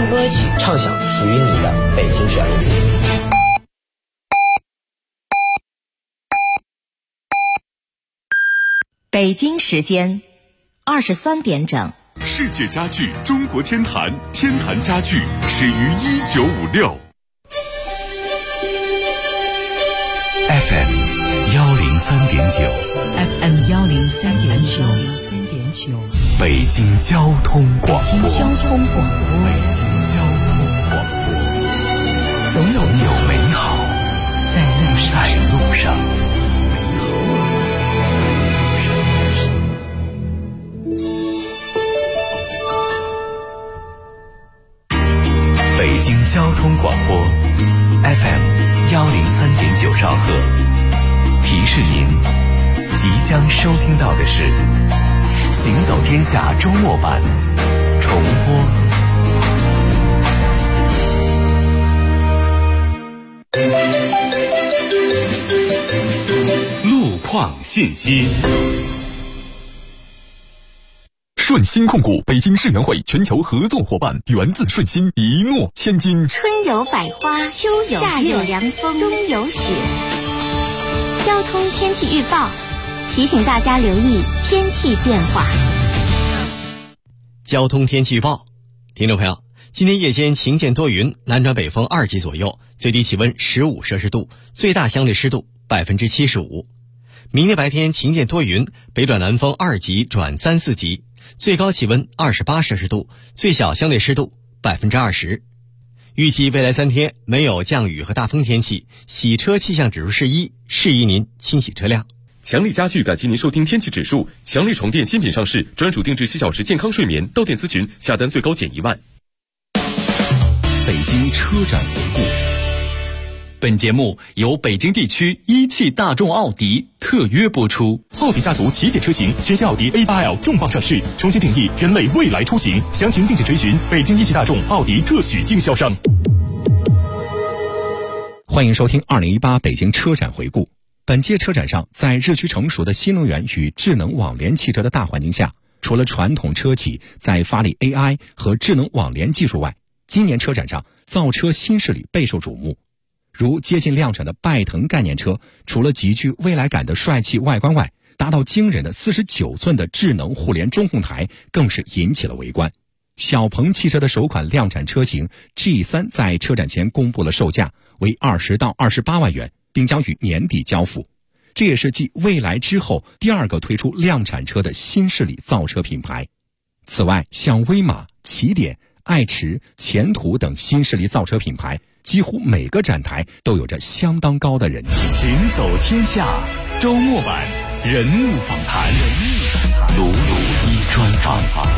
唱歌曲， 畅享属于你的北京旋律。 北京时间23点整。 世界家具中国天坛，天坛家具始于1956。FM 103.9 FM 103.9 北京交通广播。 北京交通广播。 总有美好在路上。北京交通广播 FM 103.9兆赫，提示您即将收听到的是《行走天下》周末版重播。路况信息。顺鑫控股北京世园会全球合作伙伴，源自顺鑫，一诺千金。 春有百花，秋有夏有凉风，冬有雪。交通天气预报提醒大家留意天气变化。 交通天气预报，听众朋友，今天夜间晴间多云，南转北风2级左右，最低气温15摄氏度，最大相对湿度75%。明天白天晴间多云，北转南风2级转3、4级。最高气温28摄氏度，最小相对湿度20%。预计未来3天没有降雨和大风天气，洗车气象指数是1，适宜您清洗车辆。 强力家具感谢您收听天气指数。强力床垫新品上市，专属定制7小时健康睡眠，到店咨询，下单最高减1万。 北京车展回顾。本节目由北京地区一汽大众奥迪特约播出。 奥迪家族旗舰车型全新奥迪 A8L 重磅上市，重新定义人类未来出行。详情敬请垂询北京一汽大众奥迪特许经销商。 欢迎收听2018北京车展回顾。本届车展上，在日趋成熟的新能源与智能网联汽车的大环境下，除了传统车企在发力 AI 和智能网联技术外，今年车展上造车新势力备受瞩目。如接近量产的拜腾概念车，除了极具未来感的帅气外观外，达到惊人的49寸的智能互联中控台更是引起了围观。小鹏汽车的首款量产车型 G3 在车展前公布了售价为20到28万元，并将于年底交付。这也是继蔚来之后第二个推出量产车的新势力造车品牌。此外，像威马、起点、爱驰、前途等新势力造车品牌，几乎每个展台都有着相当高的人气。 行走天下周末版人物访谈，鲁一专访。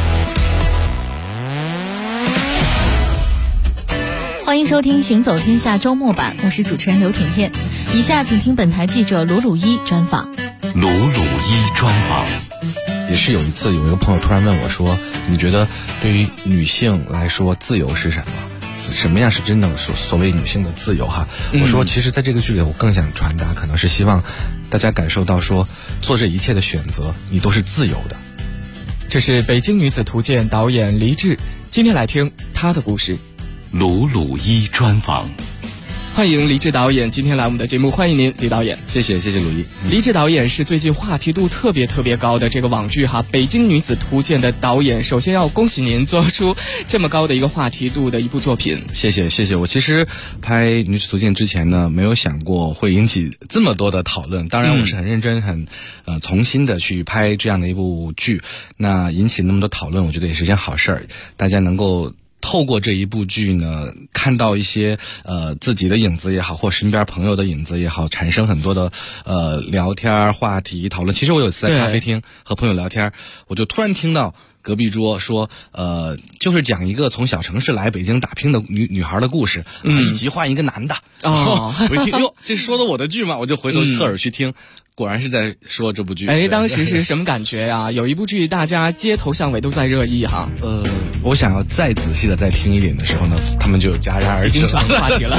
欢迎收听行走天下周末版，我是主持人刘甜甜。以下请听本台记者鲁一专访。 鲁一专访。 也是有一次有一个朋友突然问我说，你觉得对于女性来说自由是什么？什么样是真正所谓女性的自由哈？我说其实在这个剧里我更想传达可能是希望大家感受到说，做这一切的选择你都是自由的。 这是北京女子图鉴导演黎志，今天来听她的故事。 鲁一专访。 欢迎黎志导演今天来我们的节目，欢迎您，黎导演。 谢谢鲁一。 黎志导演是最近话题度特别高的这个网剧《北京女子图鉴》的导演，首先要恭喜您做出这么高的一个话题度的一部作品。 谢谢。我其实拍《女子图鉴》之前呢，没有想过会引起这么多的讨论。当然，我是很认真、很从心的去拍这样的一部剧。那引起那么多讨论，我觉得也是件好事儿。大家能够透过这一部剧呢，看到一些自己的影子也好，或身边朋友的影子也好，产生很多的聊天话题讨论。其实我有一次在咖啡厅和朋友聊天，我就突然听到隔壁桌说就是讲一个从小城市来北京打拼的女孩的故事，以及换一个男的。我一听哟，这是说的我的剧吗？我就回头侧耳去听。果然是在说这部剧。 当时是什么感觉呀？有一部剧大家街头巷尾都在热议哈。 我想要再仔细的再听一点的时候呢，他们就戛然而止了， 已经转话题了。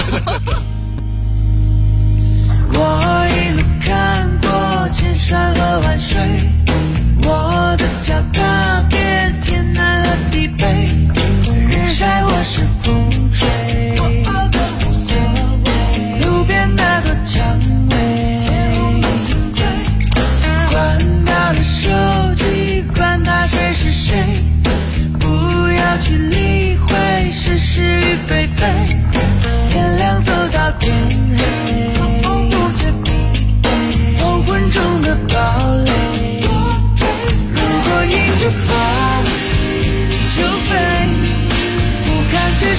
我一路看过千山和万水，我的脚踏遍天南和地北，日晒或是风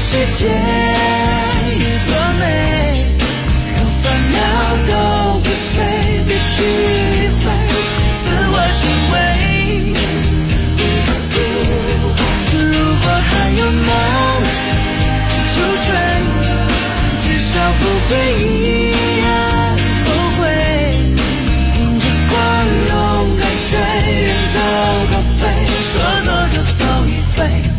世界多美，让烦恼都会飞，别去理会自我行为。如果还有梦就追，至少不会一样后悔。迎着光勇敢追，远走高飞，说走就走一回。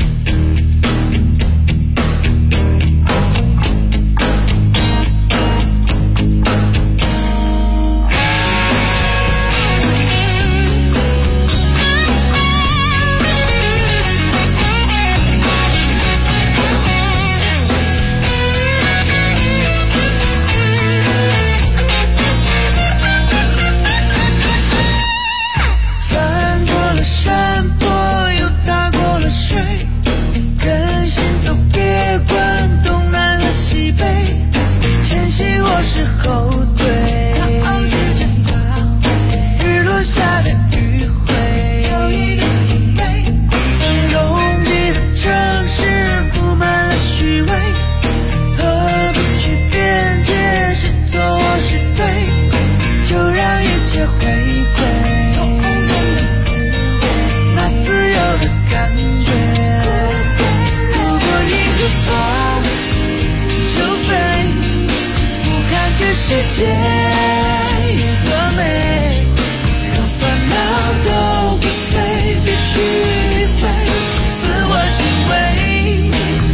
世界多美，让烦恼都会飞，别去理会自我行为。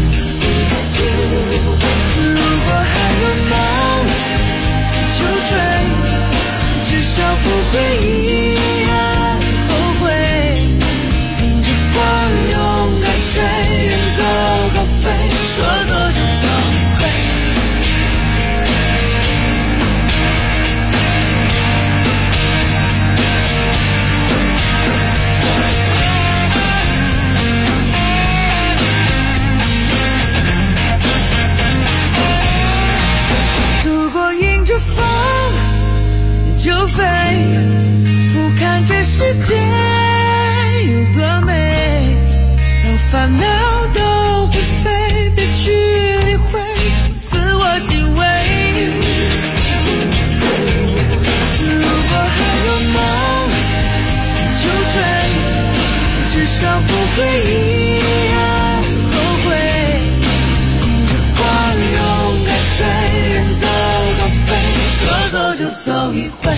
如果还有梦就追，至少不会一样后悔。迎着光勇敢追，远走高飞，说走就走一回。就飞，俯瞰这世界有多美，让烦恼都会飞，别去理会自我敬畏。如果还有梦就追，至少不会一样后悔。迎着光勇敢追，远走高飞，说走就走一回。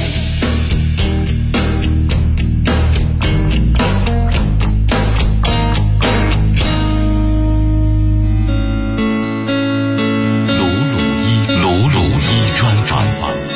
鲁鲁一专访。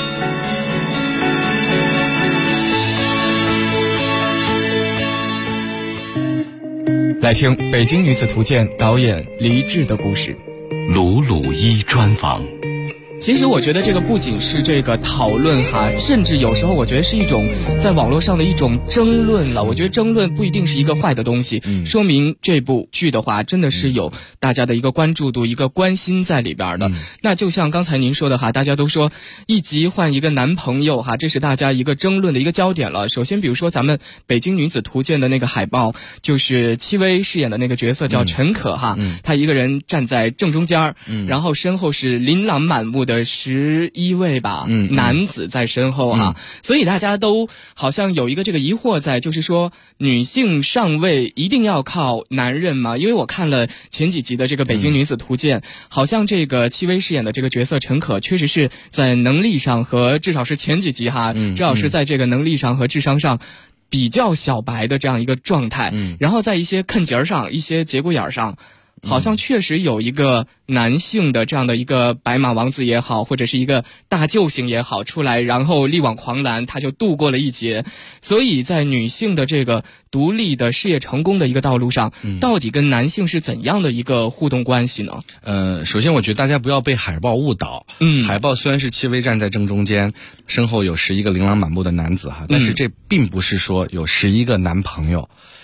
来听《北京女子图鉴》导演黎志的故事。 鲁鲁一专访。 其实我觉得这个不仅是这个讨论哈，甚至有时候我觉得是一种在网络上的一种争论了。我觉得争论不一定是一个坏的东西，说明这部剧的话真的是有大家的一个关注度、一个关心在里边的。那就像刚才您说的哈，大家都说一集换一个男朋友哈，这是大家一个争论的一个焦点了。首先比如说咱们《北京女子图鉴》的那个海报，就是戚薇饰演的那个角色叫陈可哈，她一个人站在正中间，然后身后是琳琅满目的11位吧，男子在身后哈，所以大家都好像有一个这个疑惑在，就是说女性上位一定要靠男人吗？因为我看了前几集的这个《北京女子图鉴》，好像这个戚薇饰演的这个角色陈可确实是在能力上和至少是前几集哈，至少是在这个能力上和智商上比较小白的这样一个状态，然后在一些坑节上、一些节骨眼上，好像确实有一个男性的这样的一个白马王子也好，或者是一个大救星也好出来，然后力挽狂澜，他就度过了一劫。所以在女性的这个独立的事业成功的一个道路上，到底跟男性是怎样的一个互动关系呢？ 首先我觉得大家不要被海报误导。海报虽然是戚薇站在正中间，身后有11个琳琅满目的男子哈，但是这并不是说有11个男朋友。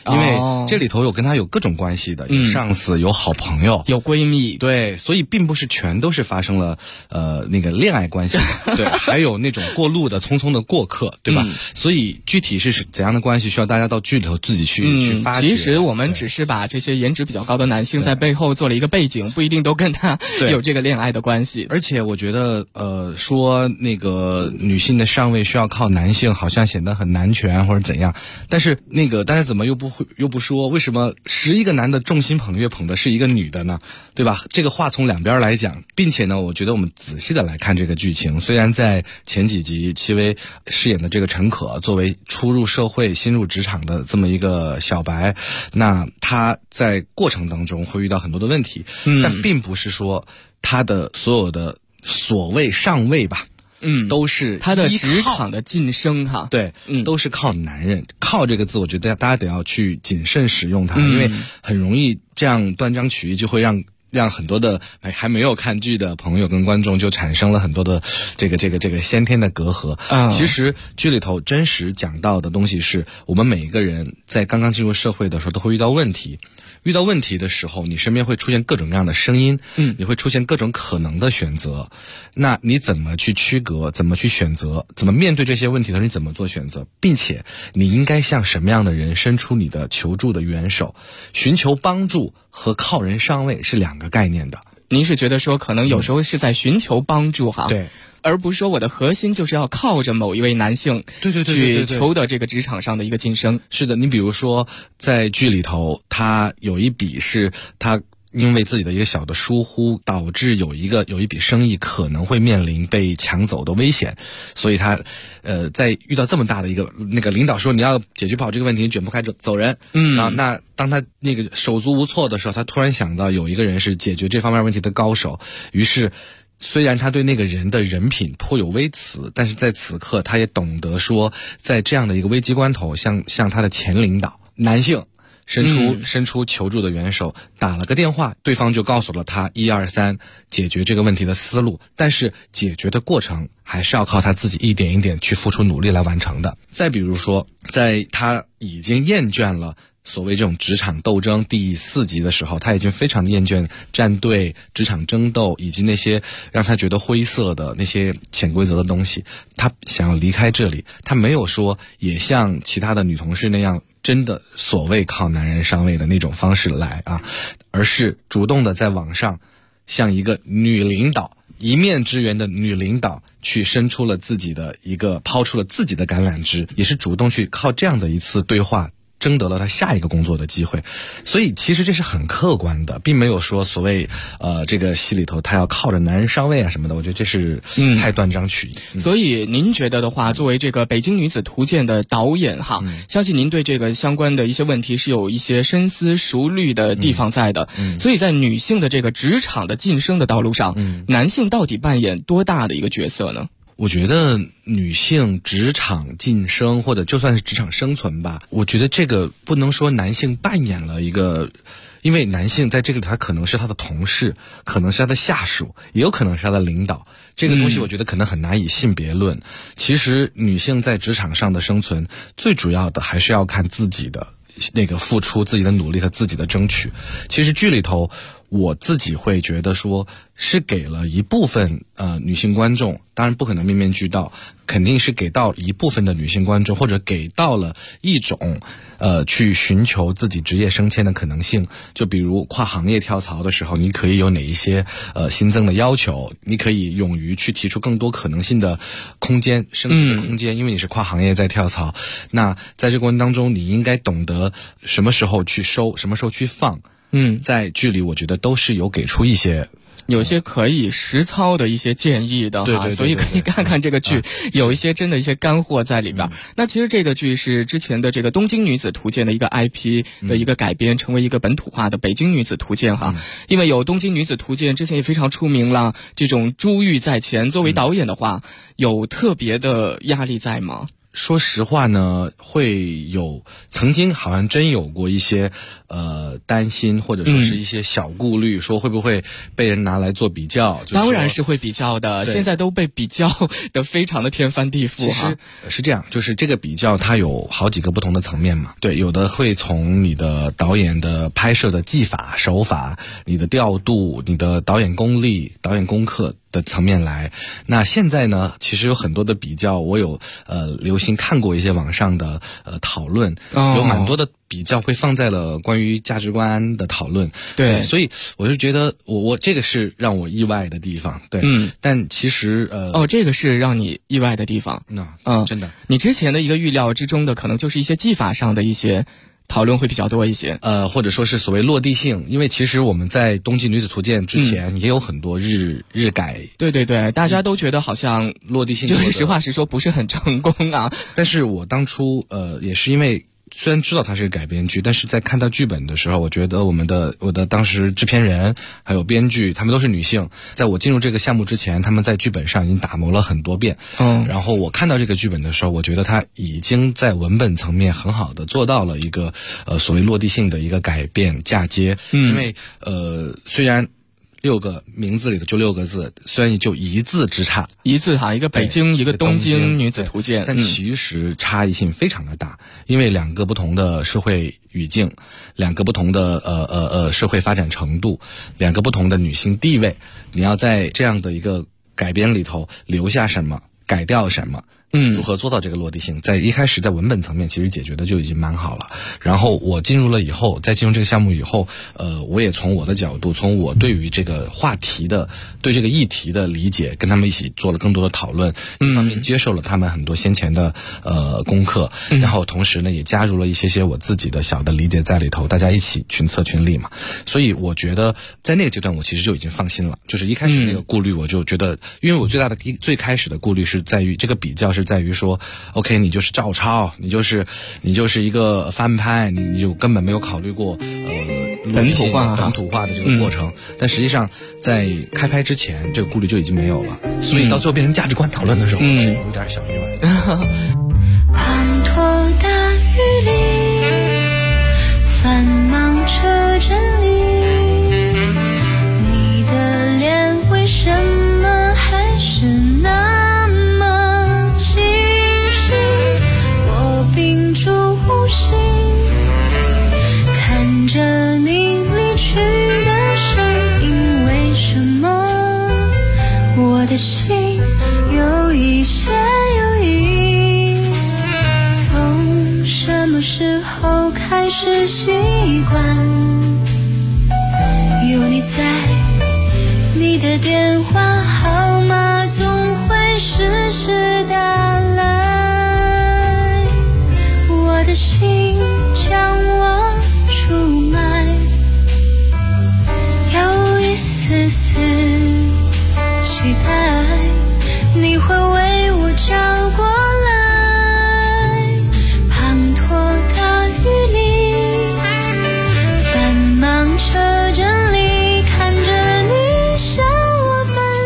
因为这里头有跟他有各种关系的，有上司，有好朋友， 有闺蜜， 对，所以并不是全都是发生了那个恋爱关系，对，还有那种过路的匆匆的过客，对吧？所以具体是怎样的关系，需要大家到剧里头自己去发掘。 其实我们只是把这些颜值比较高的男性在背后做了一个背景，不一定都跟他有这个恋爱的关系。 而且我觉得说那个女性的上位需要靠男性，好像显得很男权或者怎样。但是那个大家怎么又不说，为什么11个男的众星捧月捧的是一个女的呢？对吧？这个话从两边来讲，并且呢，我觉得我们仔细的来看这个剧情，虽然在前几集戚薇饰演的这个陈可作为初入社会新入职场的这么一个小白，那他在过程当中会遇到很多的问题，但并不是说他的所有的所谓上位吧，都是他的职场的晋升哈， 对，都是靠男人。靠这个字，我觉得大家得要去谨慎使用它，因为很容易这样断章取义，就会让很多的还没有看剧的朋友跟观众就产生了很多的这个先天的隔阂。其实剧里头真实讲到的东西是，我们每一个人在刚刚进入社会的时候都会遇到问题。遇到问题的时候，你身边会出现各种各样的声音，你会出现各种可能的选择。那你怎么去区隔，怎么去选择，怎么面对这些问题的时候你怎么做选择，并且你应该向什么样的人伸出你的求助的援手。寻求帮助和靠人上位是两个概念的。 您是觉得说可能有时候是在寻求帮助哈， 对， 而不是说我的核心就是要靠着某一位男性去求得这个职场上的一个晋升。 是的，你比如说在剧里头，他有一笔是他因为自己的一个小的疏忽，导致有一笔生意可能会面临被抢走的危险，所以他在遇到这么大的一个那个领导说你要解决不好这个问题，你卷不开走人，然后那当他那个手足无措的时候，他突然想到有一个人是解决这方面问题的高手，于是虽然他对那个人的人品颇有微词，但是在此刻他也懂得说，在这样的一个危机关头，向他的前领导男性伸出求助的援手，打了个电话，对方就告诉了他1、2、3解决这个问题的思路，但是解决的过程还是要靠他自己一点一点去付出努力来完成的。再比如说，在他已经厌倦了所谓这种职场斗争第4集的时候，他已经非常厌倦站队、职场争斗以及那些让他觉得灰色的那些潜规则的东西，他想要离开这里。他没有说也像其他的女同事那样真的所谓靠男人上位的那种方式来啊，而是主动的在网上向一个女领导，一面之缘的女领导去伸出了自己的抛出了自己的橄榄枝，也是主动去靠这样的一次对话争得了他下一个工作的机会。所以其实这是很客观的，并没有说所谓这个戏里头他要靠着男人上位啊什么的，我觉得这是太断章取义。 所以您觉得的话，作为这个《北京女子图鉴》的导演哈，相信您对这个相关的一些问题是有一些深思熟虑的地方在的。所以在女性的这个职场的晋升的道路上，男性到底扮演多大的一个角色呢？ 我觉得女性职场晋升或者就算是职场生存吧，我觉得这个不能说男性扮演了一个，因为男性在这个里他可能是他的同事，可能是他的下属，也有可能是他的领导，这个东西我觉得可能很难以性别论。其实女性在职场上的生存，最主要的还是要看自己的那个付出，自己的努力和自己的争取。其实剧里头我自己会觉得说是给了一部分女性观众，当然不可能面面俱到，肯定是给到一部分的女性观众，或者给到了一种去寻求自己职业升迁的可能性。就比如跨行业跳槽的时候，你可以有哪一些新增的要求，你可以勇于去提出更多可能性的空间，升职的空间，因为你是跨行业在跳槽。那在这个过程当中，你应该懂得什么时候去收，什么时候去放。在剧里我觉得都是有给出一些有些可以实操的一些建议的哈，所以可以看看这个剧，有一些真的一些干货在里边。那其实这个剧是之前的这个《东京女子图鉴》的一个 IP 的一个改编，成为一个本土化的《北京女子图鉴》哈。因为有《东京女子图鉴》之前也非常出名了，这种珠玉在前，作为导演的话，有特别的压力在吗？ 说实话呢，会有曾经好像真有过一些担心，或者说是一些小顾虑，说会不会被人拿来做比较。 当然是会比较的，现在都被比较的非常的天翻地覆。 其实是这样，就是这个比较它有好几个不同的层面嘛。对，有的会从你的导演的拍摄的技法手法、你的调度、你的导演功力、导演功课的层面来。那现在呢，其实有很多的比较，我有留心看过一些网上的讨论，有蛮多的比较会放在了关于价值观的讨论。 对， 所以我就觉得我这个是让我意外的地方。对，但其实这个是让你意外的地方。 真的， 你之前的一个预料之中的，可能就是一些技法上的一些讨论会比较多一些， 或者说是所谓落地性，因为其实我们在《冬季女子图鉴》之前也有很多日改。 对对对，大家都觉得好像落地性就是实话实说不是很成功啊。 但是我当初也是因为虽然知道它是个改编剧，但是在看到剧本的时候，我觉得我的当时制片人还有编剧，他们都是女性，在我进入这个项目之前，他们在剧本上已经打磨了很多遍。然后我看到这个剧本的时候，我觉得它已经在文本层面很好的做到了一个所谓落地性的一个改变嫁接。因为虽然6个名字里的就6个字，虽然就一字之差， 一字哈，一个北京，一个东京女子图鉴， 但其实差异性非常的大，因为2个不同的社会语境，2个不同的社会发展程度，2个不同的女性地位，你要在这样的一个改编里头留下什么，改掉什么，如何做到这个落地性，在一开始在文本层面其实解决的就已经蛮好了。然后我进入了以后，在进入这个项目以后，我也从我的角度，从我对于这个话题的对这个议题的理解，跟他们一起做了更多的讨论。一方面接受了他们很多先前的功课，然后同时呢也加入了一些我自己的小的理解在里头，大家一起群策群力嘛。所以我觉得在那个阶段我其实就已经放心了，就是一开始那个顾虑我就觉得，因为我最开始的顾虑是在于这个比较是在于说 OK 你就是照抄，你就是一个翻拍，你就根本没有考虑过本土化的这个过程。但实际上在开拍之前这个顾虑就已经没有了，所以到最后变成价值观讨论的时候是有点小意外。 滂沱大雨里，繁忙车站里，你的脸为什么还是那么清晰？我屏住呼吸，看着你离去的身影，为什么我的心有一些犹豫？从什么时候开始习惯有你在，你的电话号码总会时时打来，我的心将我出卖，有一丝丝期待你会为我找过来。滂沱大雨里，繁忙车站里，看着你笑我们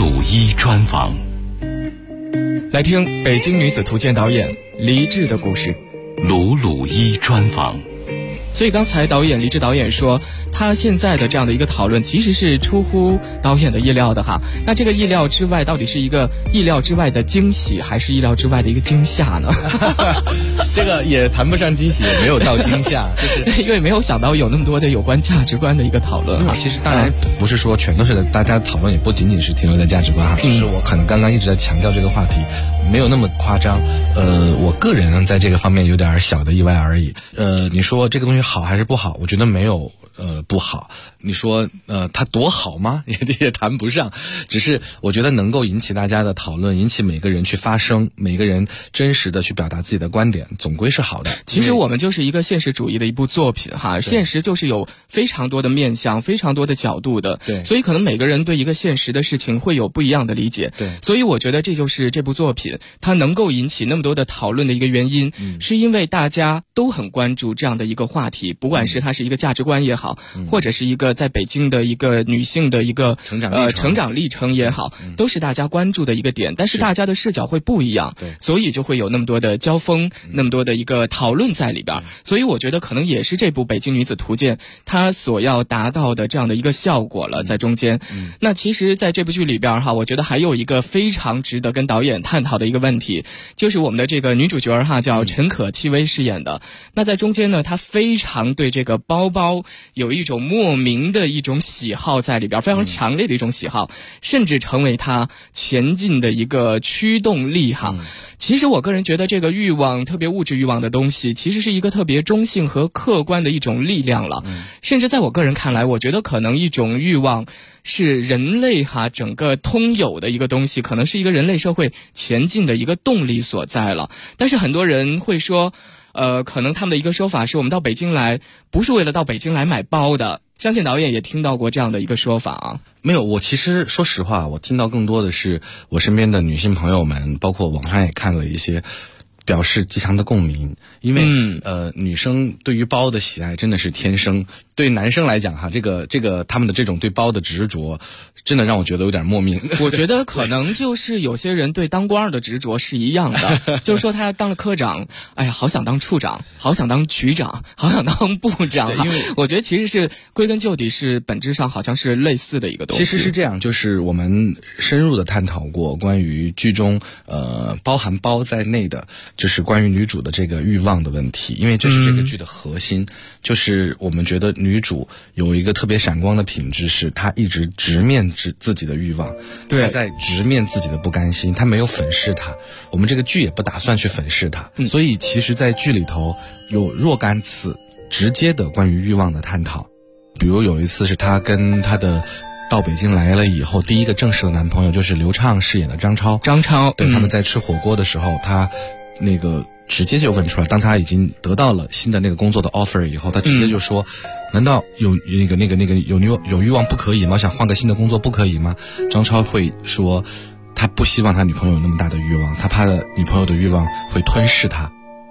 鲁一专访。 来听《北京女子图鉴》导演黎志的故事。 鲁一专访。 所以刚才黎志导演说，他现在的这样的一个讨论其实是出乎导演的意料的哈。那这个意料之外，到底是一个意料之外的惊喜，还是意料之外的一个惊吓呢？ 这个也谈不上惊喜，也没有到惊吓，就是因为没有想到有那么多的有关价值观的一个讨论。 其实当然不是说全都是大家讨论，也不仅仅是停留在价值观哈，只是我可能刚刚一直在强调这个话题，没有那么夸张。我个人呢在这个方面有点小的意外而已。你说这个东西好还是不好？我觉得没有不好。你说它多好吗？也谈不上，只是我觉得能够引起大家的讨论，引起每个人去发声，每个人真实的去表达自己的观点，总归是好的。 其实我们就是一个现实主义的一部作品哈，现实就是有非常多的面向，非常多的角度的， 对， 所以可能每个人对一个现实的事情会有不一样的理解， 对， 所以我觉得这就是这部作品它能够引起那么多的讨论的一个原因，是因为大家都很关注这样的一个话题，不管是它是一个价值观也好，或者是一个在北京的一个女性的一个成长历程也好，都是大家关注的一个点，但是大家的视角会不一样，所以就会有那么多的交锋，那么多的一个讨论在里边，所以我觉得可能也是这部《北京女子图鉴》它所要达到的这样的一个效果了在中间。那其实在这部剧里边哈，我觉得还有一个非常值得跟导演探讨的一个问题，就是我们的这个女主角哈叫陈可戚薇饰演的，那在中间呢，她非常对这个包包有一种莫名的一种喜好在里边，非常强烈的一种喜好，甚至成为她前进的一个驱动力哈。其实我个人觉得这个欲望，特别物质欲望的东西，其实是一个特别中性和客观的一种力量了。甚至在我个人看来，我觉得可能一种欲望是人类整个通有的一个东西，可能是一个人类社会前进的一个动力所在了。但是很多人会说可能他们的一个说法是我们到北京来不是为了到北京来买包的，相信导演也听到过这样的一个说法啊。 没有，我其实说实话，我听到更多的是我身边的女性朋友们，包括网上也看了一些表示极强的共鸣，因为女生对于包的喜爱真的是天生，对男生来讲这个他们的这种对包的执着，真的让我觉得有点莫名。 我觉得可能就是有些人对当官的执着是一样的，就是说他当了科长，哎呀，好想当处长，好想当局长，好想当部长。因为我觉得其实是归根究底是本质上好像是类似的一个东西。 其实是这样，就是我们深入的探讨过关于剧中包含包在内的，就是关于女主的这个欲望的问题，因为这是这个剧的核心，就是我们觉得女主有一个特别闪光的品质，是她一直直面自己的欲望， 对， 她在直面自己的不甘心，她没有粉饰她，我们这个剧也不打算去粉饰她，所以其实在剧里头有若干次直接的关于欲望的探讨，比如有一次是她跟她的到北京来了以后第一个正式的男朋友，就是刘畅饰演的张超，对，他们在吃火锅的时候，他那个直接就问出来，当他已经得到了新的那个工作的 offer 以后，他直接就说，难道有有欲望不可以吗？想换个新的工作不可以吗？张超会说，他不希望他女朋友有那么大的欲望，他怕女朋友的欲望会吞噬他。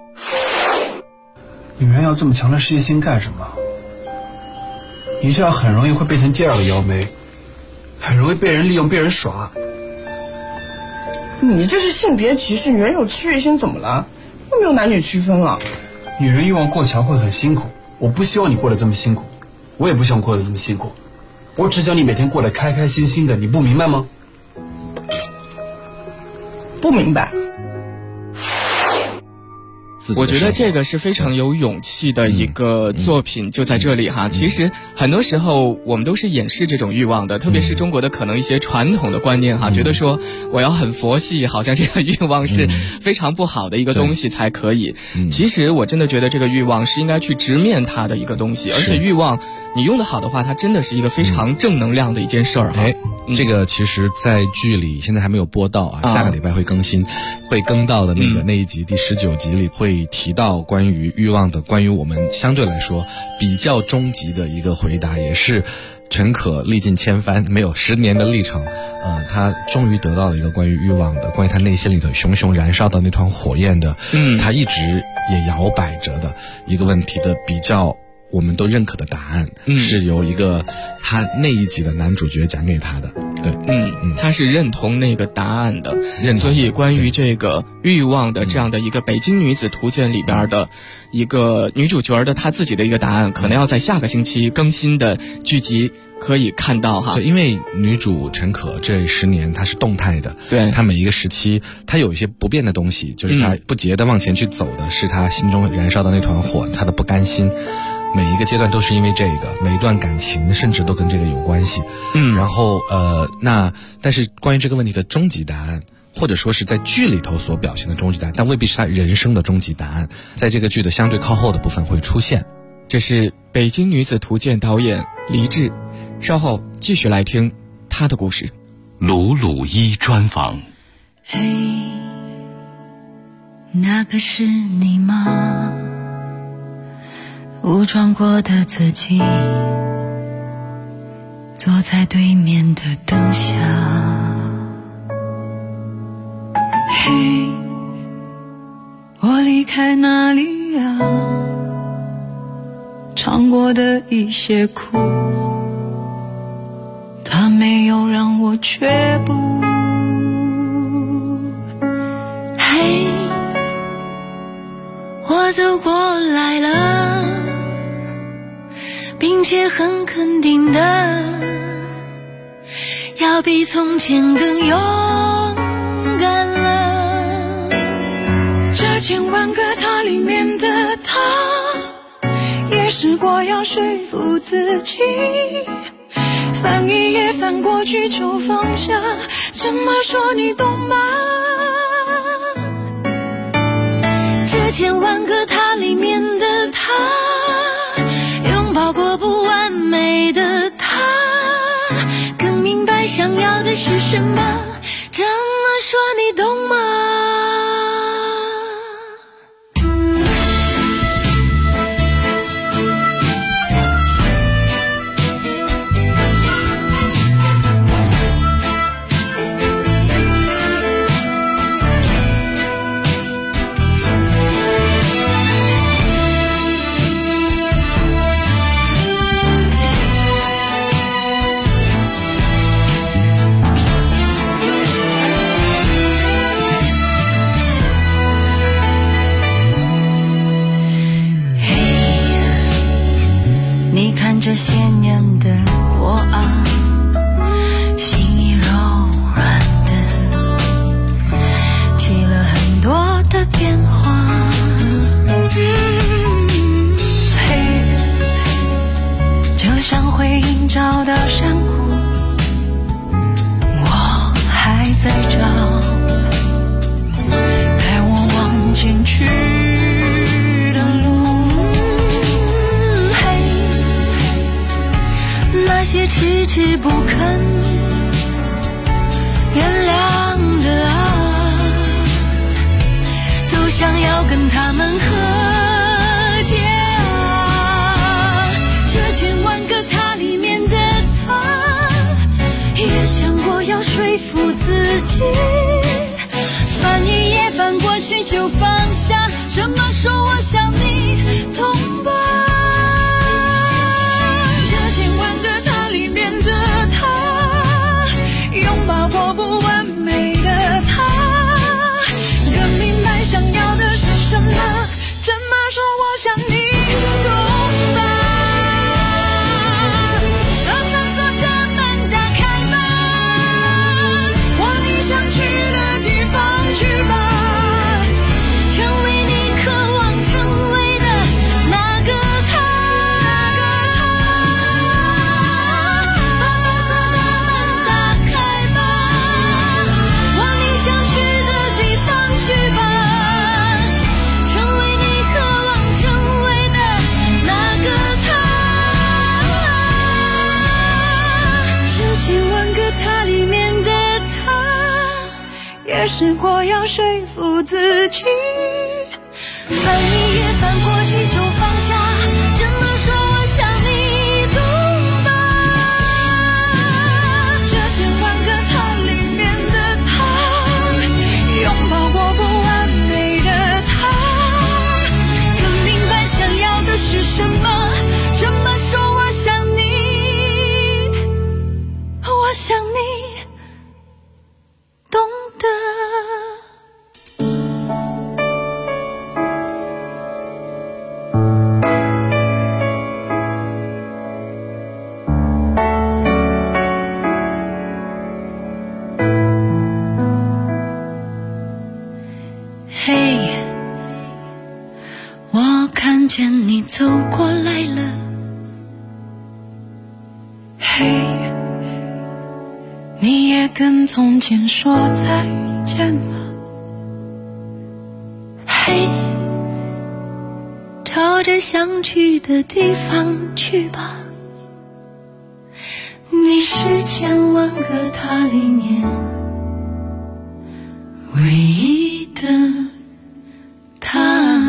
女人要这么强的事业心干什么？你这样很容易会变成第二个姚梅，很容易被人利用被人耍。 你这是性别歧视，女人有事业心怎么了？又没有男女区分了。 女人欲望过强会很辛苦，我不希望你过得这么辛苦，我也不希望过得这么辛苦，我只想你每天过得开开心心的，你不明白吗？ 不明白。 我觉得这个是非常有勇气的一个作品，就在这里哈。其实很多时候我们都是掩饰这种欲望的，特别是中国的可能一些传统的观念哈，觉得说我要很佛系，好像这个欲望是非常不好的一个东西才可以。其实我真的觉得这个欲望是应该去直面它的一个东西，而且欲望你用得好的话，它真的是一个非常正能量的一件事儿哈。 这个其实在剧里现在还没有播到啊，下个礼拜会更新，会更到的那一集第19集里会提到关于欲望的，关于我们相对来说比较终极的一个回答，也是陈可历尽千帆，没有10年的历程，他终于得到了一个关于欲望的，关于他内心里头熊熊燃烧的那团火焰的，他一直也摇摆着的一个问题的比较我们都认可的答案，是由一个他那一集的男主角讲给他的。对， 他是认同那个答案的，所以关于这个欲望的这样的一个《北京女子图鉴》里边的一个女主角的她自己的一个答案，可能要在下个星期更新的剧集可以看到哈。 对，因为女主陈可这10年她是动态的， 对， 她每一个时期她有一些不变的东西，就是她不竭的往前去走的，是她心中燃烧的那团火，她的不甘心。每一个阶段都是因为这个，每一段感情甚至都跟这个有关系。然后但是关于这个问题的终极答案，或者说是在剧里头所表现的终极答案，但未必是他人生的终极答案，在这个剧的相对靠后的部分会出现。 这是《北京女子图鉴》导演黎志，稍后继续来听他的故事。 鲁鲁一专访。 嘿，那个是你吗？武装过的自己，坐在对面的灯下。嘿，我离开哪里呀？尝过的一些苦，它没有让我却步。嘿，我走过来了，并且很肯定的，要比从前更勇敢了。这千万个他里面的他，也试过要说服自己，翻一页翻过去就放下，这么说你懂吗？这千万个他里面的他，拥抱过不完美的他，更明白想要的是什么，这么说你懂吗？这些年的我啊，心已柔软的，接了很多的电话。嘿，就像回音找到山谷，我还在找，带我往前去。那些迟迟不肯原谅的啊，都想要跟他们和解啊。这千万个他里面的他，也想过要说服自己，翻一页翻过去就放下，这么说我想你懂吧？拥抱过不完美的他，更明白想要的是什么，这么说我想你懂吧？把反锁的门打开吧，往你想去的地方去吧，成为你渴望成为的那个他。也试过要说服自己，翻一页翻过去就放下，这么说我想你懂吧？这千万个他里面的他，拥抱过不完美的他，更明白想要的是什么， 见你走过来了，嘿，你也跟从前说再见了，嘿，朝着想去的地方去吧，你是千万个他里面唯一的他。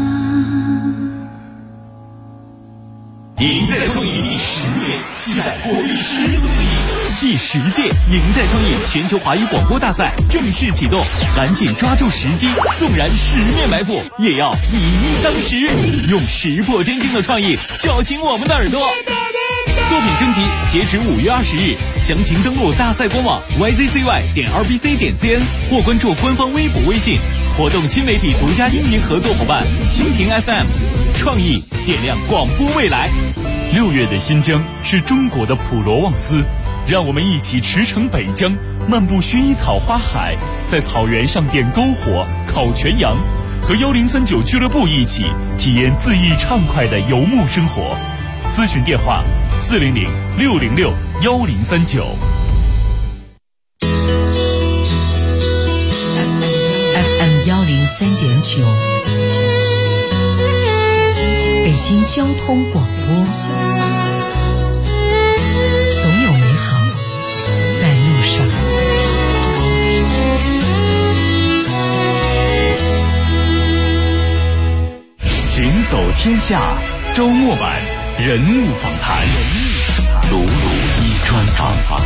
赢在创意第10年，期待活力十足的你。第10届赢在创意全球华语广播大赛正式启动，赶紧抓住时机，纵然10面埋伏，也要以一当十，用石破天惊的创意叫醒我们的耳朵。作品征集截止5月20日，详情登录大赛官网 yzcy.rbc.cn 或关注官方微博微信。活动新媒体独家音频合作伙伴蜻蜓 FM， 创意点亮广播未来。6月的新疆是中国的普罗旺斯，让我们一起驰骋北疆，漫步薰衣草花海，在草原上点篝火、烤全羊，和1039俱乐部一起体验恣意畅快的游牧生活。咨询电话400-606-1039。 FM 103.9，北京交通广播，总有美好在路上。 行走天下周末版人物访谈，鲁鲁一专访。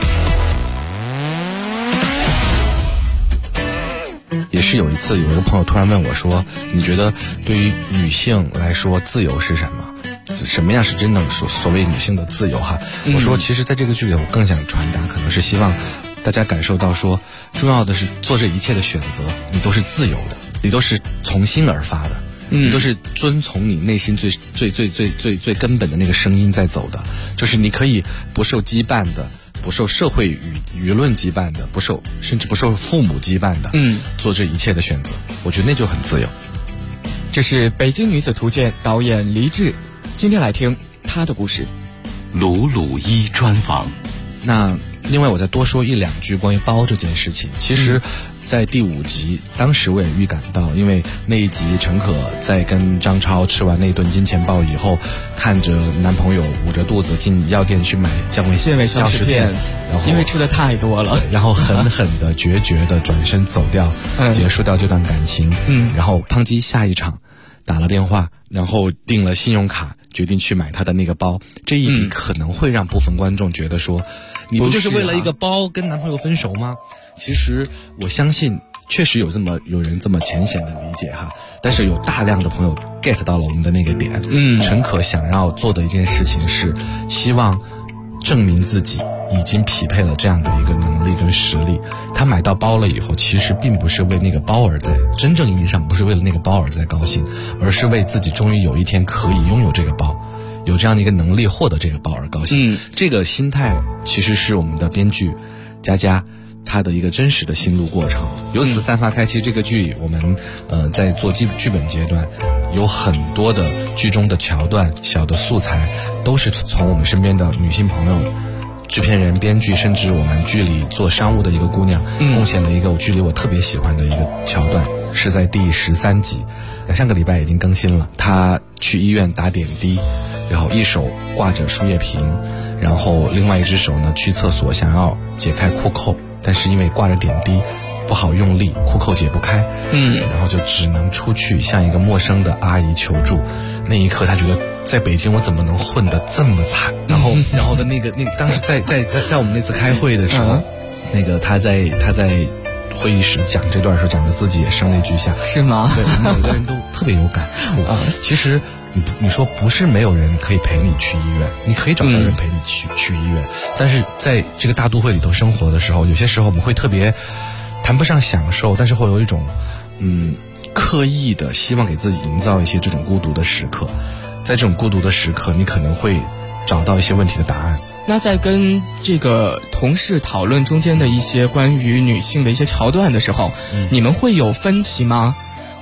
也是有一次，有一个朋友突然问我说：“你觉得对于女性来说，自由是什么？什么样是真正所谓女性的自由？”哈，我说，其实在这个剧里，我更想传达，可能是希望大家感受到说，重要的是做这一切的选择，你都是自由的，你都是从心而发的。你都是遵从你内心最根本的那个声音在走的，就是你可以不受羁绊的，不受社会舆论羁绊的，甚至不受父母羁绊的，做这一切的选择，我觉得那就很自由。 这是《北京女子图鉴》导演黎志，今天来听他的故事。 鲁鲁一专访。 那另外我再多说1-2句关于包这件事情。其实在第5集，当时我也预感到，因为那一集陈可在跟张超吃完那顿金钱豹以后，看着男朋友捂着肚子进药店去买降胃消食片，然后因为吃的太多了， 然后狠狠的决绝的转身走掉，结束掉这段感情。然后胖基下一场打了电话，然后订了信用卡，决定去买他的那个包。这一笔可能会让部分观众觉得说，你不就是为了一个包跟男朋友分手吗？其实我相信确实有人这么浅显的理解哈，但是有大量的朋友 get 到了我们的那个点。陈可想要做的一件事情是希望证明自己已经匹配了这样的一个能力跟实力。他买到包了以后，其实并不是为那个包而在，真正意义上不是为了那个包而在高兴，而是为自己终于有一天可以拥有这个包，有这样的一个能力获得这个包而高兴。这个心态其实是我们的编剧佳佳他的一个真实的心路过程，由此散发开。其实这个剧我们在做剧本阶段，有很多的剧中的桥段、小的素材，都是从我们身边的女性朋友、制片人、编剧，甚至我们剧里做商务的一个姑娘，贡献了一个剧里我特别喜欢的一个桥段，是在第13集，上个礼拜已经更新了。她去医院打点滴，然后一手挂着输液瓶，然后另外一只手呢去厕所想要解开裤扣，但是因为挂着点滴不好用力，裤扣解不开，然后就只能出去向一个陌生的阿姨求助。那一刻他觉得在北京我怎么能混得这么惨，然后的那个当时在我们那次开会的时候，那个他在会议室讲这段时候讲的自己也声泪俱下。 是吗？ 对，我们每个人都特别有感触。其实你说不是没有人可以陪你去医院，你可以找到人陪你去医院，但是在这个大都会里头生活的时候，有些时候我们会特别谈不上享受，但是会有一种刻意的希望给自己营造一些这种孤独的时刻。在这种孤独的时刻，你可能会找到一些问题的答案。 那在跟这个同事讨论中间的一些关于女性的一些桥段的时候，你们会有分歧吗？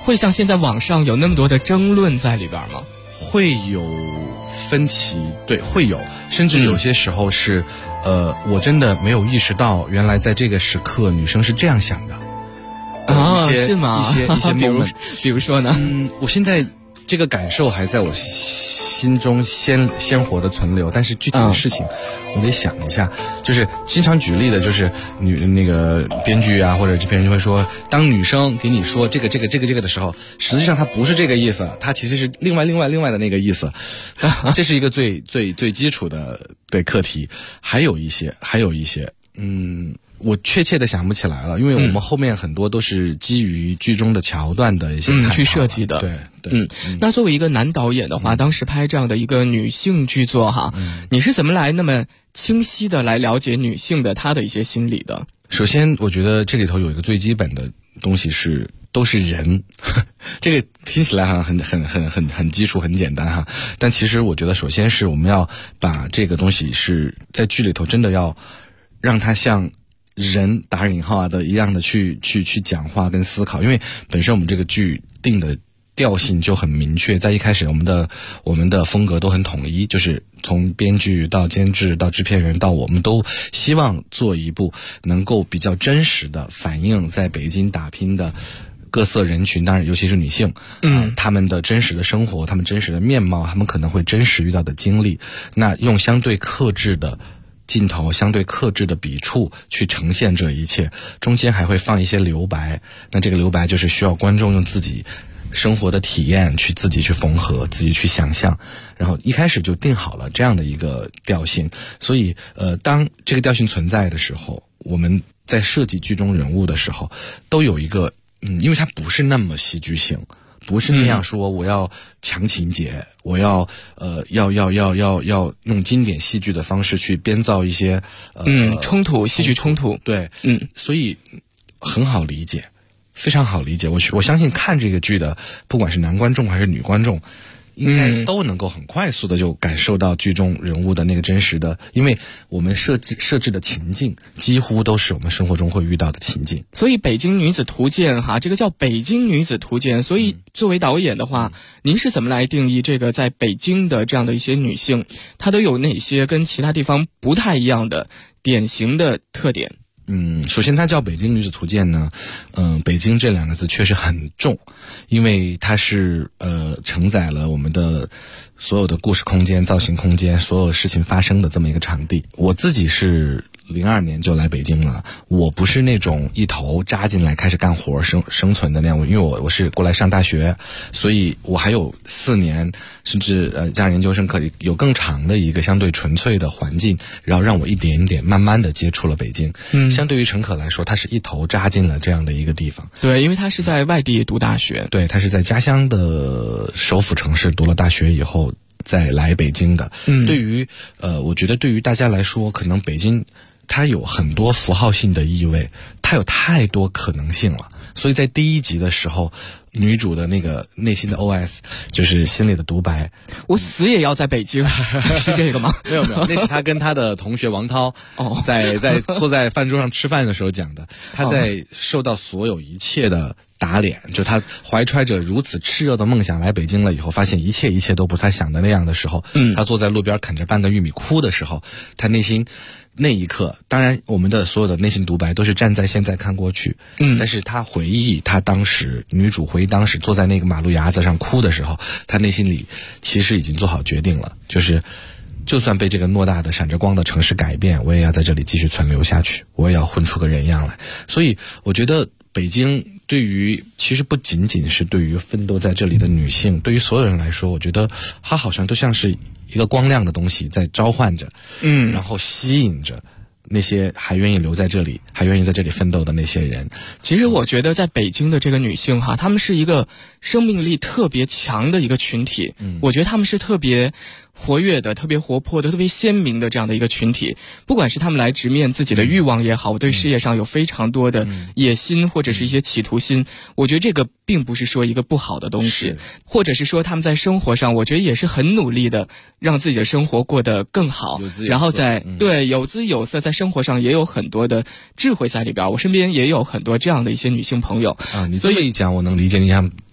会像现在网上有那么多的争论在里边吗？ 会有分歧，对，会有，甚至有些时候是，我真的没有意识到，原来在这个时刻女生是这样想的。 是吗？ 一些moment， 比如说呢？ 我现在这个感受还在我心中鲜活的存留，但是具体的事情我得想一下。就是经常举例的，就是那个编剧啊或者制片人就会说，当女生给你说这个的时候，实际上它不是这个意思，它其实是另外的那个意思。这是一个最基础的课题。还有一些，我确切的想不起来了，因为我们后面很多都是基于剧中的桥段的一些去设计的。 对。 那作为一个男导演的话，当时拍这样的一个女性剧作哈，你是怎么来那么清晰的来了解女性的她的一些心理的？ 首先，我觉得这里头有一个最基本的东西是都是人，这个听起来好像很基础很简单哈，但其实我觉得首先是我们要把这个东西是在剧里头真的要让它像人打引号的一样的去讲话跟思考，因为本身我们这个剧定的调性就很明确，在一开始我们的风格都很统一，就是从编剧到监制到制片人到我们都希望做一部能够比较真实的反映在北京打拼的各色人群，当然尤其是女性，他们的真实的生活，他们真实的面貌，他们可能会真实遇到的经历，那用相对克制的镜头，相对克制的笔触去呈现这一切，中间还会放一些留白，那这个留白就是需要观众用自己生活的体验去自己去缝合，自己去想象，然后一开始就定好了这样的一个调性。所以当这个调性存在的时候，我们在设计剧中人物的时候都有一个因为它不是那么戏剧性，不是那样说我要强情节，我要用经典戏剧的方式去编造一些冲突，戏剧冲突。 对，所以很好理解，非常好理解。我相信看这个剧的，不管是男观众还是女观众，应该都能够很快速的就感受到剧中人物的那个真实的，因为我们设置的情境几乎都是我们生活中会遇到的情境。 所以《北京女子图鉴》哈，这个叫《北京女子图鉴》，所以作为导演的话，您是怎么来定义这个在北京的这样的一些女性，她都有哪些跟其他地方不太一样的典型的特点？ 首先它叫北京女子图鉴呢，北京这两个字确实很重，因为它是承载了我们的所有的故事空间、造型空间，所有事情发生的这么一个场地。我自己是02年就来北京了，我不是那种一头扎进来开始干活生存的那样，因为我是过来上大学，所以我还有4年甚至加上研究生可以有更长的一个相对纯粹的环境，然后让我一点一点慢慢的接触了北京。相对于陈可来说，他是一头扎进了这样的一个地方。 对，因为他是在外地读大学。 对，他是在家乡的首府城市读了大学以后再来北京的。对于我觉得对于大家来说，可能北京它有很多符号性的意味，它有太多可能性了。所以在第1集的时候，女主的那个内心的 OS 就是心里的独白， 我死也要在北京，是这个吗？ 没有，那是他跟他的同学王涛在坐在饭桌上吃饭的时候讲的。他在受到所有一切的打脸，就他怀揣着如此炽热的梦想来北京了以后，发现一切都不他想的那样的时候，他坐在路边啃着半个玉米哭的时候，他内心那一刻，当然我们的所有的内心独白都是站在现在看过去，但是他回忆他当时，女主回忆当时坐在那个马路牙子上哭的时候，他内心里其实已经做好决定了，就是就算被这个偌大的闪着光的城市改变，我也要在这里继续存留下去，我也要混出个人样来。所以我觉得北京对于其实不仅仅是对于奋斗在这里的女性，对于所有人来说，我觉得它好像都像是一个光亮的东西在召唤着，然后吸引着那些还愿意留在这里，还愿意在这里奋斗的那些人。 其实我觉得在北京的这个女性哈，她们是一个生命力特别强的一个群体，我觉得她们是特别活跃的、特别活泼的、特别鲜明的这样的一个群体。不管是他们来直面自己的欲望也好，对事业上有非常多的野心或者是一些企图心，我觉得这个并不是说一个不好的东西，或者是说他们在生活上，我觉得也是很努力的让自己的生活过得更好，然后对有姿有色，在生活上也有很多的智慧在里边。我身边也有很多这样的一些女性朋友啊。你这么一讲，我能理解你想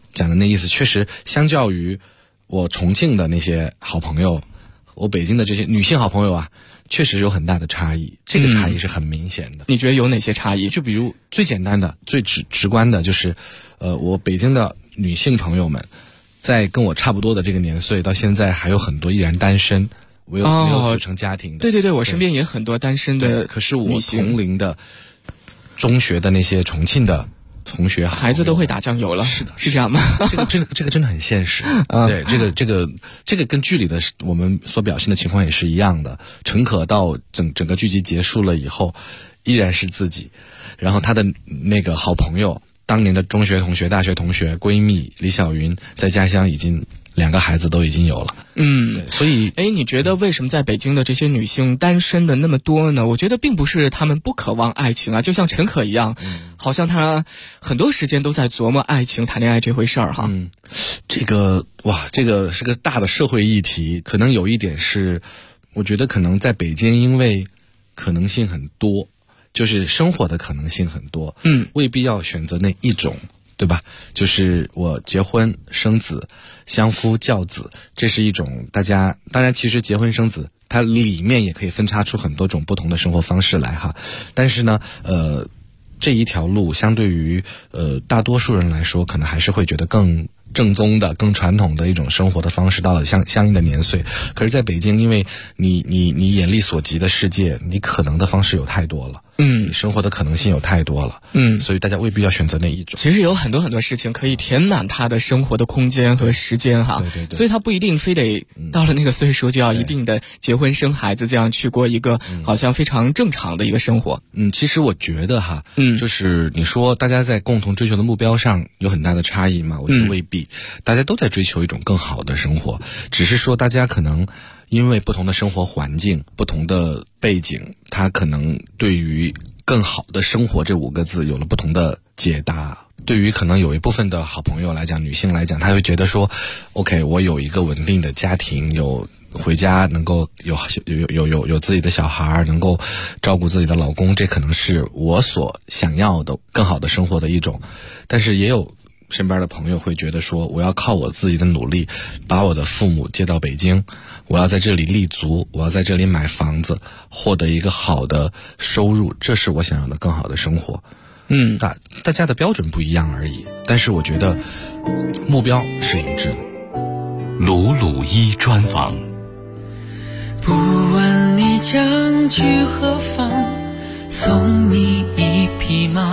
讲的那意思，确实相较于我重庆的那些好朋友，我北京的这些女性好朋友啊，确实有很大的差异，这个差异是很明显的。 你觉得有哪些差异？ 就比如最简单的、最直观的，就是我北京的女性朋友们，在跟我差不多的这个年岁，到现在还有很多依然单身，没有组成家庭的。 对对对，我身边也很多单身的。 可是我同龄的中学的那些重庆的同学孩子都会打酱油了， 是的， 是这样吗？ 这个真的很现实。对，这个跟剧里的我们所表现的情况也是一样的。陈可到整个剧集结束了以后，依然是自己，然后他的那个好朋友，当年的中学同学、大学同学、闺蜜李小云，在家乡已经2个孩子都已经有了。对，所以你觉得为什么在北京的这些女性单身的那么多呢？我觉得并不是她们不渴望爱情啊，就像陈可一样，好像她很多时间都在琢磨爱情、谈恋爱这回事儿哈。 这个是个大的社会议题。可能有一点是，我觉得可能在北京，因为可能性很多，就是生活的可能性很多，未必要选择那一种。对吧？就是我结婚生子，相夫教子，这是一种大家当然其实结婚生子它里面也可以分叉出很多种不同的生活方式来哈。但是呢这一条路相对于大多数人来说，可能还是会觉得更正宗的、更传统的一种生活的方式，到了相应的年岁。可是在北京，因为你眼力所及的世界，你可能的方式有太多了，你生活的可能性有太多了，所以大家未必要选择那一种。 其实有很多很多事情可以填满他的生活的空间和时间哈。 对， 所以他不一定非得到了那个岁数就要一定的结婚生孩子，这样去过一个好像非常正常的一个生活。 其实我觉得哈，就是你说大家在共同追求的目标上有很大的差异吗？我觉得未必。大家都在追求一种更好的生活，只是说大家可能因为不同的生活环境、不同的背景，他可能对于更好的生活这5个字有了不同的解答。对于可能有一部分的好朋友来讲，女性来讲，她会觉得说 OK， 我有一个稳定的家庭，有回家能够有自己的小孩，能够照顾自己的老公，这可能是我所想要的更好的生活的一种。但是也有身边的朋友会觉得说，我要靠我自己的努力把我的父母接到北京，我要在这里立足，我要在这里买房子，获得一个好的收入，这是我想要的更好的生活。大家的标准不一样而已，但是我觉得目标是一致的。 鲁鲁一专访。 不问你将去何方，送你一匹马，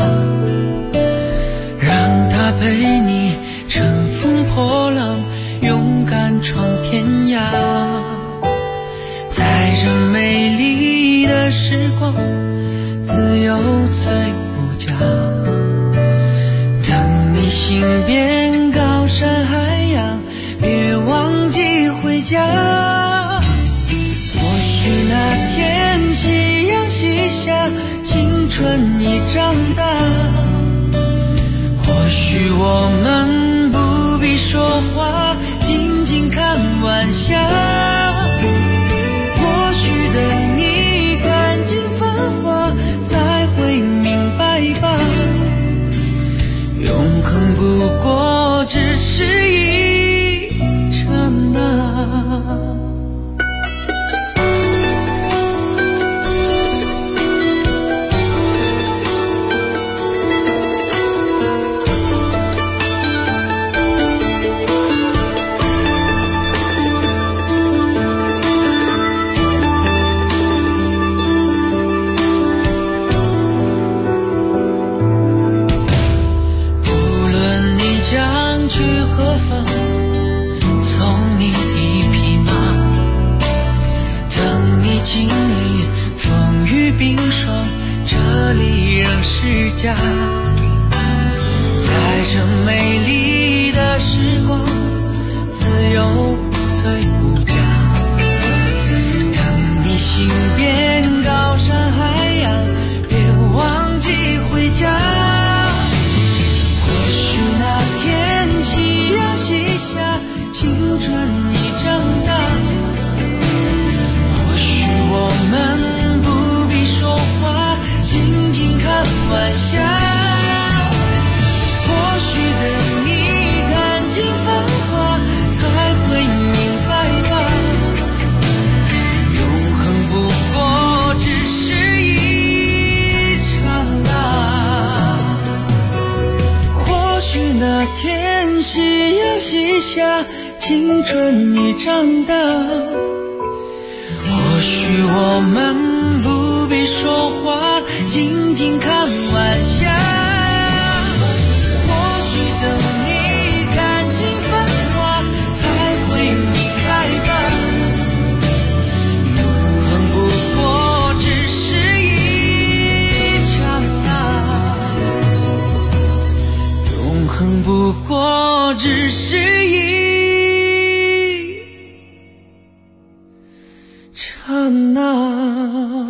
让它陪你乘风破浪，勇敢闯天涯。在这美丽的时光，自由最无价。等你行遍高山海洋，别忘记回家。或许那天夕阳西下，青春已长大。或许我们不必说话，静静看晚霞。或许等你看尽繁华，才会明白吧，永恒不过只是一刹那。去何方，送你一匹马，等你经历风雨冰霜，这里仍是家。在这美丽的时光，自由最无价。等你行遍高山海洋，别忘记回家。或许那天夕阳西下，青春已长大。或许我们不必说话，静静看晚霞。或许等你看天，夕阳西下，青春已长大。或许我们不必说话，静静看晚霞。或许等你看尽繁华，才会明白吧。永恒不过只是一刹那，永恒不过只是一刹那。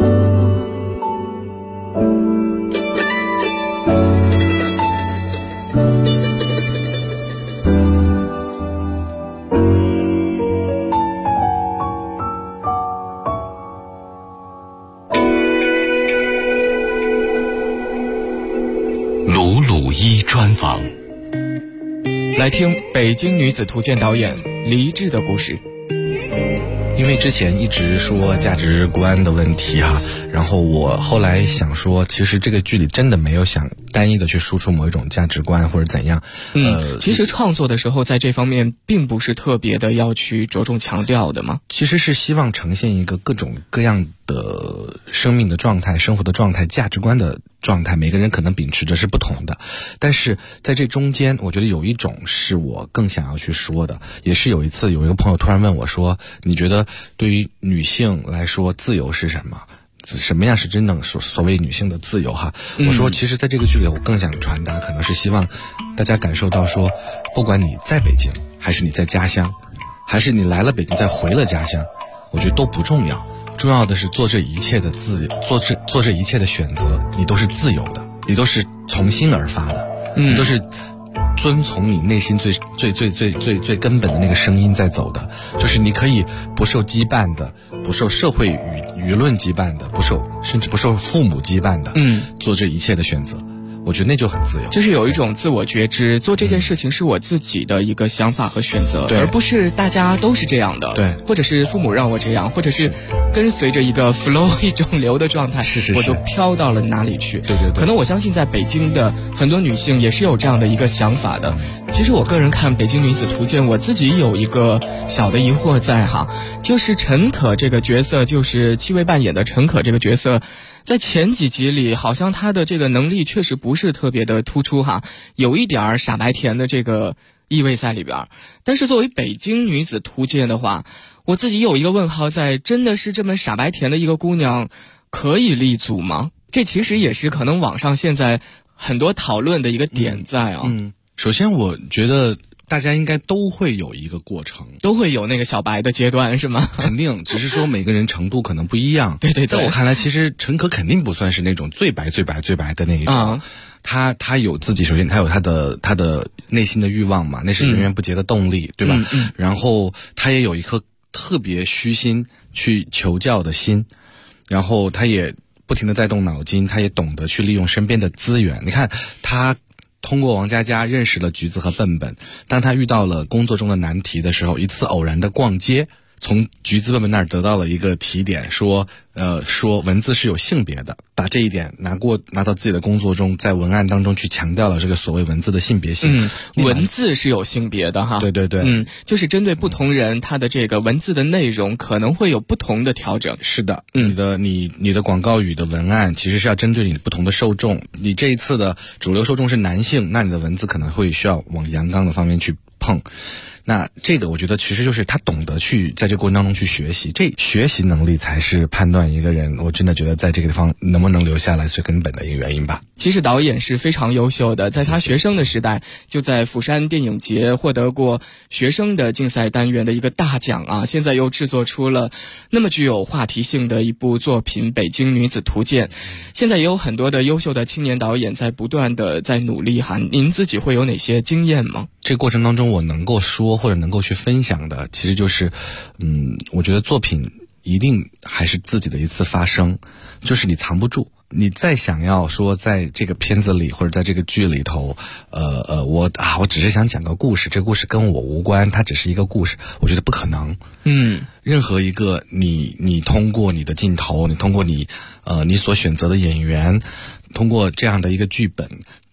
鲁鲁一专访， 来听《北京女子图鉴》导演黎志的故事。 因为之前一直说价值观的问题哈，然后我后来想说，其实这个剧里真的没有想单一的去输出某一种价值观或者怎样。 其实创作的时候在这方面并不是特别的要去着重强调的嘛。 其实是希望呈现一个各种各样的生命的状态、生活的状态、价值观的状态，每个人可能秉持着是不同的，但是在这中间我觉得有一种是我更想要去说的。也是有一次有一个朋友突然问我说，你觉得对于女性来说自由是什么？什么样是真正所谓女性的自由哈？我说其实在这个剧里我更想传达可能是希望大家感受到说，不管你在北京还是你在家乡，还是你来了北京再回了家乡，我觉得都不重要，重要的是做这一切的做这一切的选择，你都是自由的，你都是从心而发的，你都是遵从你内心最根本的那个声音在走的，就是你可以不受羁绊的，不受社会舆论羁绊的，甚至不受父母羁绊的，做这一切的选择。我觉得那就很自由， 就是有一种自我觉知，做这件事情是我自己的一个想法和选择，而不是大家都是这样的， 对， 或者是父母让我这样，或者是跟随着一个 flow 一种流的状态，我就飘到了哪里去。 对， 可能我相信在北京的很多女性也是有这样的一个想法的。其实我个人看《北京女子图鉴》，我自己有一个小的疑惑在哈，就是陈可这个角色，就是戚薇扮演的陈可这个角色，在前几集里好像她的这个能力确实不是特别的突出哈，有一点傻白甜的这个意味在里边。但是作为北京女子图鉴的话，我自己有一个问号在，真的是这么傻白甜的一个姑娘可以立足吗？这其实也是可能网上现在很多讨论的一个点在啊。 首先我觉得大家应该都会有一个过程， 都会有那个小白的阶段是吗？ 肯定，只是说每个人程度可能不一样。 对， 在我看来，其实陈可肯定不算是那种最白的那一种。他有自己，首先他有他的内心的欲望嘛，那是源源不竭的动力，对吧？然后他也有一颗特别虚心去求教的心，然后他也不停的在动脑筋，他也懂得去利用身边的资源。你看他通过王佳佳认识了橘子和笨笨，当他遇到了工作中的难题的时候，一次偶然的逛街，从橘子笨笨那儿得到了一个提点，说文字是有性别的，把这一点拿到自己的工作中，在文案当中去强调了这个所谓文字的性别性。 文字是有性别的哈。 对， 就是针对不同人，他的这个文字的内容可能会有不同的调整。 是的，你的广告语的文案其实是要针对你不同的受众。你这一次的主流受众是男性，那你的文字可能会需要往阳刚的方面去碰。那这个我觉得其实就是他懂得去在这个过程当中去学习，这学习能力才是判断一个人，我真的觉得在这个地方能不能留下来最根本的一个原因吧。 其实导演是非常优秀的，在他学生的时代就在釜山电影节获得过学生的竞赛单元的一个大奖啊，现在又制作出了那么具有话题性的一部作品《北京女子图鉴》。现在也有很多的优秀的青年导演在不断的在努力哈，您自己会有哪些经验吗？ 这个过程当中我能够说或者能够去分享的，其实就是我觉得作品一定还是自己的一次发声，就是你藏不住，你再想要说在这个片子里或者在这个剧里头我只是想讲个故事，这个故事跟我无关，它只是一个故事，我觉得不可能。任何一个你通过你的镜头，你通过你所选择的演员，通过这样的一个剧本，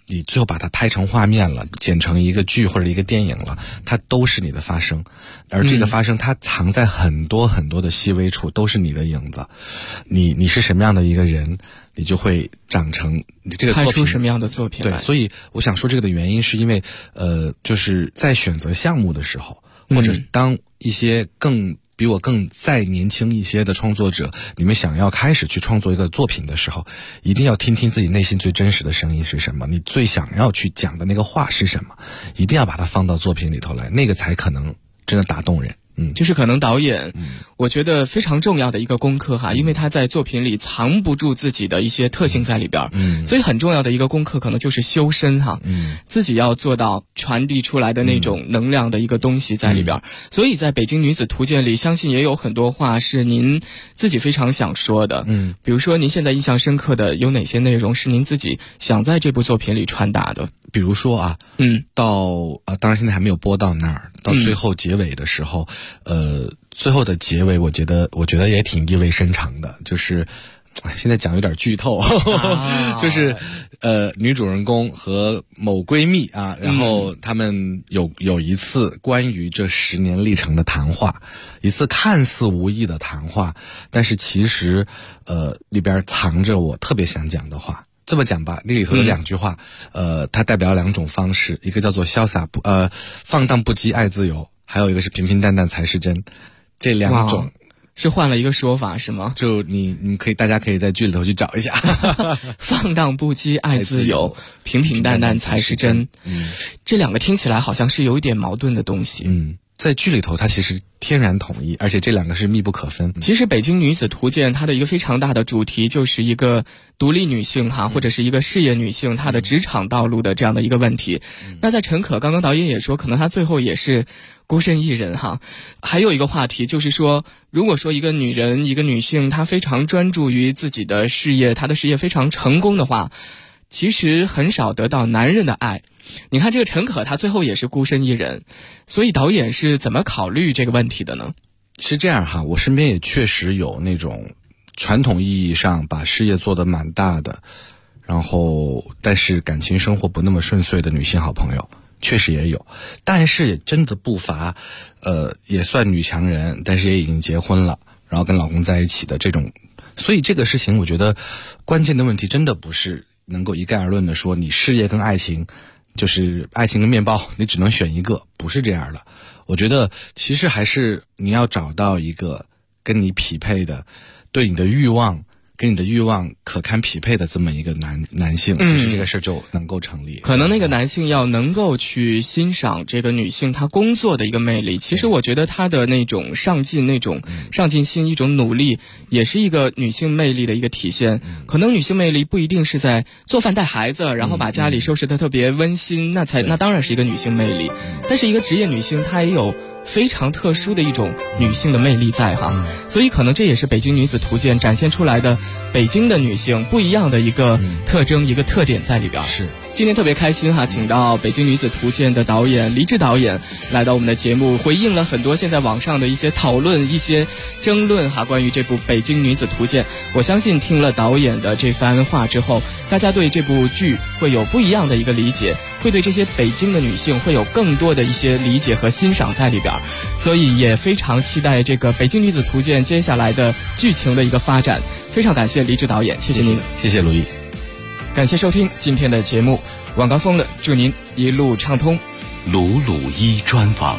你最后把它拍成画面了，剪成一个剧或者一个电影了，它都是你的发声，而这个发声它藏在很多很多的细微处，都是你的影子。你是什么样的一个人，你就会长成你这个作品拍出什么样的作品来。 对，所以我想说这个的原因是因为就是在选择项目的时候，或者当一些比我更再年轻一些的创作者，你们想要开始去创作一个作品的时候，一定要听听自己内心最真实的声音是什么，你最想要去讲的那个话是什么，一定要把它放到作品里头来，那个才可能真的打动人。 就是可能导演我觉得非常重要的一个功课哈，因为他在作品里藏不住自己的一些特性在里边，所以很重要的一个功课可能就是修身哈，自己要做到传递出来的那种能量的一个东西在里边。所以在北京女子图鉴里，相信也有很多话是您自己非常想说的，比如说您现在印象深刻的有哪些内容是您自己想在这部作品里传达的？ 比如说啊，当然现在还没有播到那儿，到最后结尾的时候，最后的结尾我觉得也挺意味深长的，就是现在讲有点剧透，就是女主人公和某闺蜜啊，然后他们有一次关于这10年历程的谈话，一次看似无意的谈话，但是其实里边藏着我特别想讲的话。这么讲吧，那里头有2句话，它代表2种方式，一个叫做潇洒放荡不羁爱自由，还有一个是平平淡淡才是真。这2种是换了一个说法是吗？ 就大家可以在剧里头去找一下。 放荡不羁爱自由，平平淡淡才是真。这2个听起来好像是有一点矛盾的东西。 在剧里头它其实天然统一，而且这2个是密不可分。 其实北京女子图鉴它的一个非常大的主题就是一个独立女性哈，或者是一个事业女性她的职场道路的这样的一个问题。那在陈可刚刚导演也说，可能她最后也是孤身一人哈。还有一个话题就是说，如果说一个女人一个女性她非常专注于自己的事业，她的事业非常成功的话，其实很少得到男人的爱。你看这个陈可她最后也是孤身一人，所以导演是怎么考虑这个问题的呢？ 是这样哈，我身边也确实有那种传统意义上把事业做得蛮大的，然后但是感情生活不那么顺遂的女性好朋友，确实也有，但是也真的不乏也算女强人，但是也已经结婚了，然后跟老公在一起的这种。所以这个事情我觉得关键的问题真的不是能够一概而论的说你事业跟爱情，就是爱情跟面包你只能选一个，不是这样的。我觉得其实还是你要找到一个跟你匹配的，对你的欲望跟你的欲望可堪匹配的这么一个男性，其实这个事就能够成立。 可能那个男性要能够去欣赏这个女性她工作的一个魅力，其实我觉得她的那种上进心，一种努力，也是一个女性魅力的一个体现。可能女性魅力不一定是在做饭带孩子，然后把家里收拾得特别温馨，那当然是一个女性魅力。但是一个职业女性她也有非常特殊的一种女性的魅力在哈，所以可能这也是北京女子图鉴展现出来的北京的女性不一样的一个特征，一个特点在里边。 是今天特别开心哈，请到北京女子图鉴的导演黎志导演来到我们的节目，回应了很多现在网上的一些讨论、一些争论哈，关于这部北京女子图鉴。我相信听了导演的这番话之后，大家对这部剧会有不一样的一个理解，会对这些北京的女性会有更多的一些理解和欣赏在里边，所以也非常期待这个北京女子图鉴接下来的剧情的一个发展。非常感谢黎志导演，谢谢您。 谢谢卢毅， 感谢收听今天的节目，晚高峰了，祝您一路畅通。 鲁鲁一专访。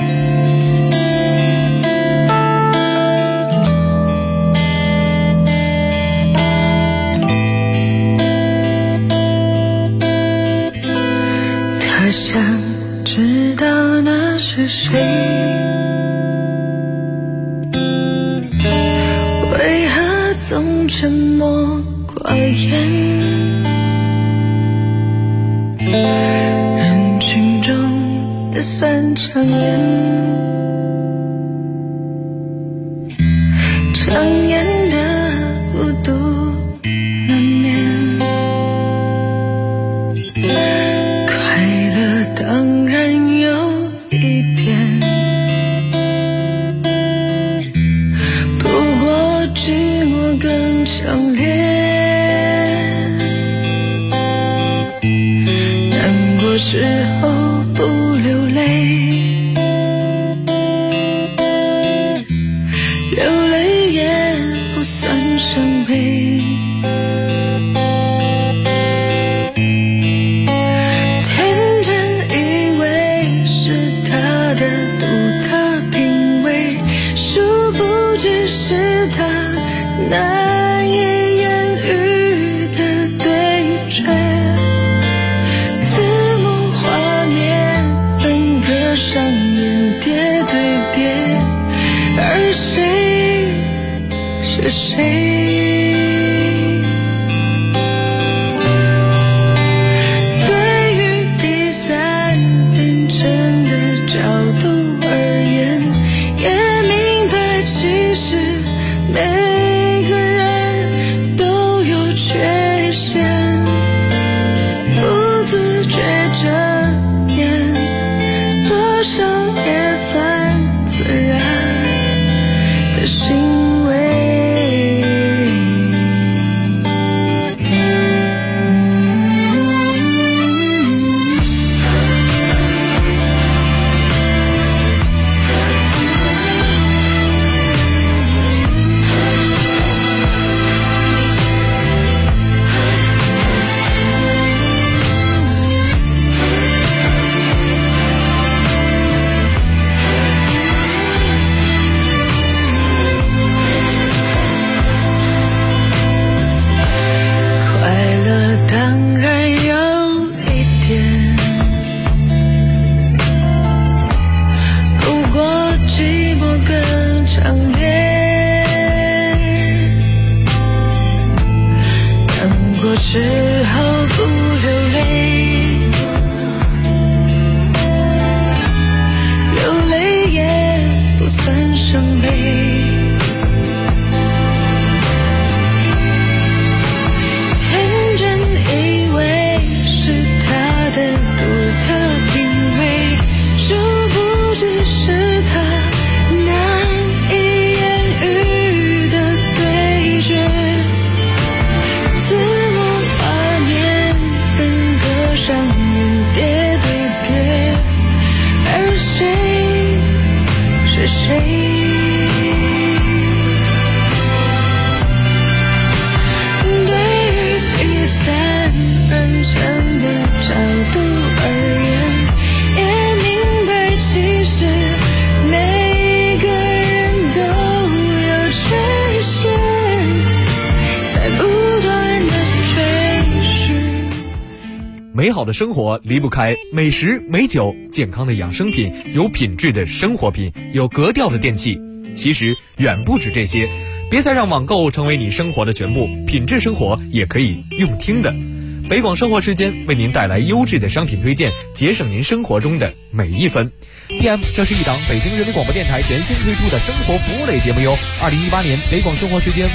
他想知道那是谁，为何总沉默寡言，人群中也算抢眼，常言的孤独难免，快乐当然有一点，不过寂寞更强烈。 过时候不流泪，流泪也不算伤悲。天真以为是他的独特品味，殊不知是他难以言喻的对决。字幕画面分割上演叠对叠，而谁是谁？对于第三人称的角度而言，也明白其实每个人都有缺陷，不自觉遮掩，多少也算自然的行为。快乐当然有一点，不过寂寞更强烈。难过之后不流泪，流泪也不算伤悲。天真以为是他的独特品味，殊不知是他难以言喻的对决。字幕画面分割上演叠对叠，而谁是谁？人生的角度而言，也明白其实每个人都有缺陷，在不断的追寻。 美好的生活离不开美食美酒，健康的养生品，有品质的生活品，有格调的电器。其实远不止这些，别再让网购成为你生活的全部，品质生活也可以用听的。北广生活时间为您带来优质的商品推荐，节省您生活中的每一分。PM， 这是一档北京人民广播电台全新推出的生活服务类节目哟。2018年北广生活时间